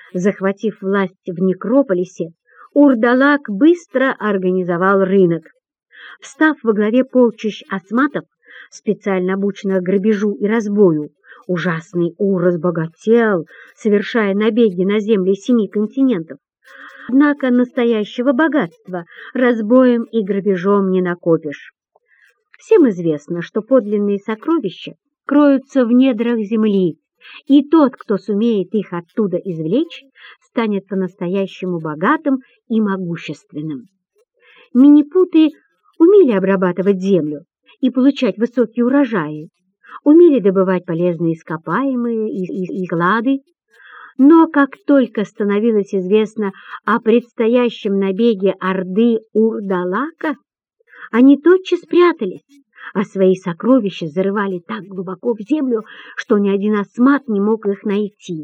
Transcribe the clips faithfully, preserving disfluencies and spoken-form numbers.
Захватив власть в Некрополисе, Урдалак быстро организовал рынок. Встав во главе полчищ осматов, специально обученных грабежу и разбою, ужасный У разбогател, совершая набеги на земли семи континентов. Однако настоящего богатства разбоем и грабежом не накопишь. Всем известно, что подлинные сокровища кроются в недрах земли, и тот, кто сумеет их оттуда извлечь, станет по-настоящему богатым и могущественным. Минипуты умели обрабатывать землю и получать высокие урожаи, умели добывать полезные ископаемые и, и, и клады, но как только становилось известно о предстоящем набеге орды Урдалака, они тотчас прятались, а свои сокровища зарывали так глубоко в землю, что ни один осмат не мог их найти.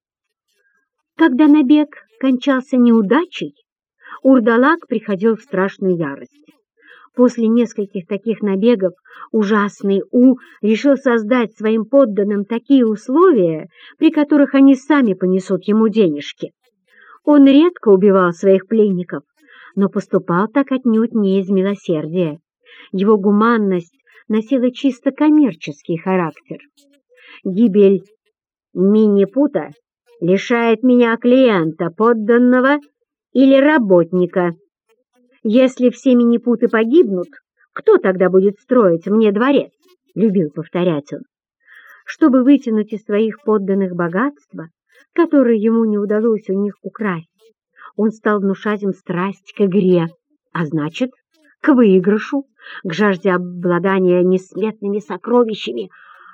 Когда набег кончался неудачей, Урдалак приходил в страшную ярость. После нескольких таких набегов ужасный У решил создать своим подданным такие условия, при которых они сами понесут ему денежки. Он редко убивал своих пленников, но поступал так отнюдь не из милосердия. Его гуманность носила чисто коммерческий характер. Гибель Минипута лишает меня клиента, подданного или работника. Если все минипуты погибнут, кто тогда будет строить мне дворец? Любил повторять он. Чтобы вытянуть из своих подданных богатства, которое ему не удалось у них украсть, он стал внушать им страсть к игре, а значит, к выигрышу, к жажде обладания несметными сокровищами.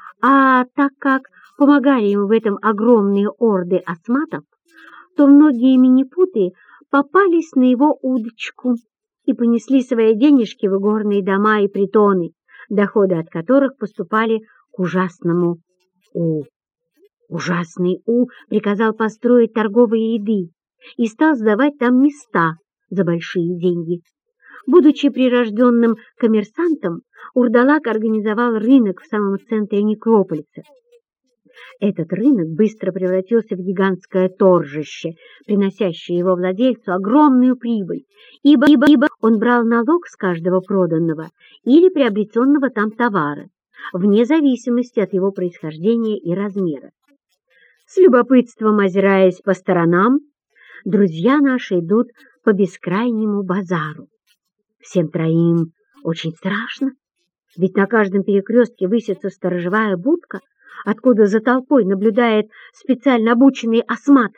А так как помогали ему в этом огромные орды осматов, то многие минипуты попались на его удочку и понесли свои денежки в игорные дома и притоны, доходы от которых поступали к ужасному У. Ужасный У приказал построить торговые ряды и стал сдавать там места за большие деньги. Будучи прирожденным коммерсантом, Урдалак организовал рынок в самом центре Некрополиса. Этот рынок быстро превратился в гигантское торжище, приносящее его владельцу огромную прибыль, ибо, ибо, ибо он брал налог с каждого проданного или приобретенного там товара, вне зависимости от его происхождения и размера. С любопытством озираясь по сторонам, друзья наши идут по бескрайнему базару. Всем троим очень страшно, ведь на каждом перекрестке высится сторожевая будка, откуда за толпой наблюдает специально обученный осмат.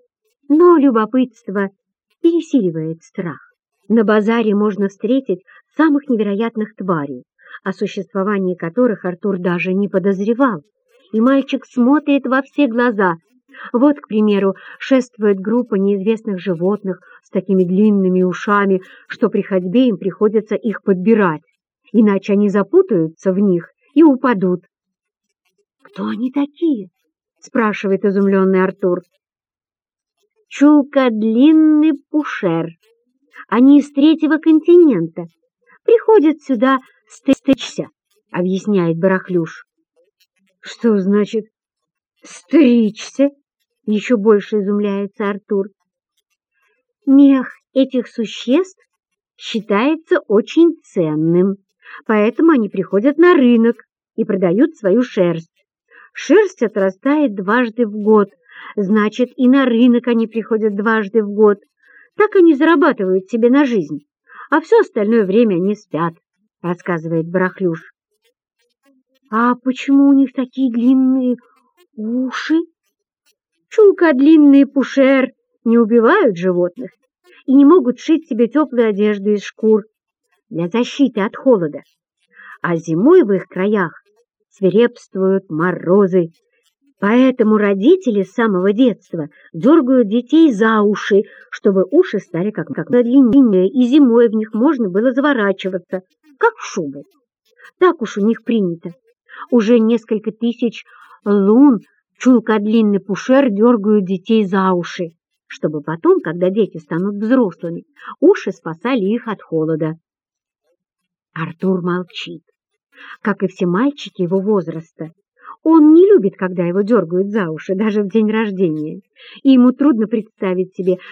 Но любопытство пересиливает страх. На базаре можно встретить самых невероятных тварей, о существовании которых Артур даже не подозревал, и мальчик смотрит во все глаза. Вот, к примеру, шествует группа неизвестных животных с такими длинными ушами, что при ходьбе им приходится их подбирать, иначе они запутаются в них и упадут. «Кто они такие?» — спрашивает изумленный Артур. «Чулкодлинный пушер. Они из третьего континента. Приходят сюда стричься», — объясняет Барахлюш. «Что значит стричься?» — еще больше изумляется Артур. «Мех этих существ считается очень ценным, поэтому они приходят на рынок и продают свою шерсть. Шерсть отрастает дважды в год, значит, и на рынок они приходят дважды в год. Так они зарабатывают себе на жизнь, а все остальное время они спят», — рассказывает Барахлюш. «А почему у них такие длинные уши?» «Чулкодлинный пушер не убивают животных и не могут шить себе теплую одежду из шкур для защиты от холода, а зимой в их краях свирепствуют морозы, поэтому родители с самого детства дергают детей за уши, чтобы уши стали как, как длиннее, и зимой в них можно было заворачиваться, как в шубу. Так уж у них принято. Уже несколько тысяч лун чулкодлинный пушер дергают детей за уши, чтобы потом, когда дети станут взрослыми, уши спасали их от холода». Артур молчит. Как и все мальчики его возраста, Он не любит, когда его дергают за уши, даже в день рождения, и ему трудно представить себе,